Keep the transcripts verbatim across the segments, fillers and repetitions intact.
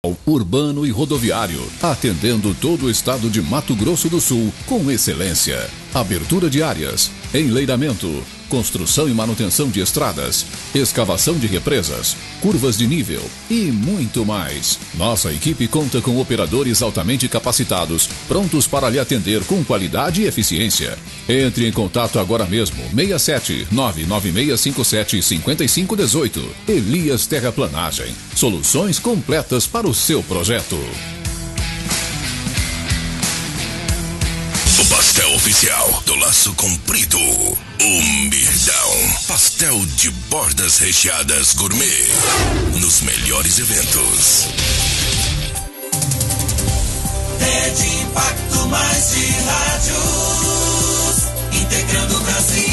Urbano e rodoviário, atendendo todo o estado de Mato Grosso do Sul com excelência. Abertura de áreas, enleiramento, construção e manutenção de estradas, escavação de represas, curvas de nível e muito mais. Nossa equipe conta com operadores altamente capacitados, prontos para lhe atender com qualidade e eficiência. Entre em contato agora mesmo, seis sete nove nove seis cinco sete cinco cinco um oito. Elias Terraplanagem, soluções completas para o seu projeto. O pastel oficial do Laço Comprido, o Mirdão. Pastel de bordas recheadas gourmet, nos melhores eventos. Rede Impacto, mais de rádios, integrando o Brasil.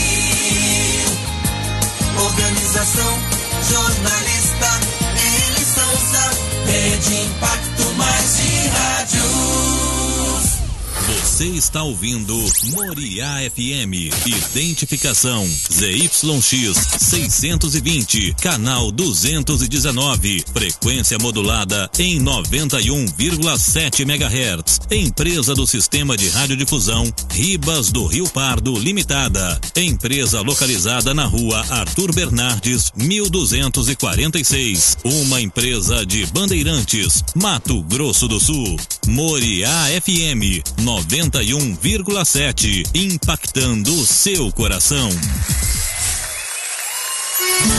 Organização jornalista Eli Souza. Rede Impacto, mais de rádios. Você está ouvindo Moriá F M. Identificação Z Y X seiscentos e vinte, canal duzentos e dezenove. Frequência modulada em noventa e um vírgula sete megahertz. Empresa do Sistema de Radiodifusão Ribas do Rio Pardo Limitada. Empresa localizada na rua Arthur Bernardes, mil duzentos e quarenta e seis. Uma empresa de Bandeirantes, Mato Grosso do Sul. Moriá F M noventa e um vírgula sete, impactando o seu coração.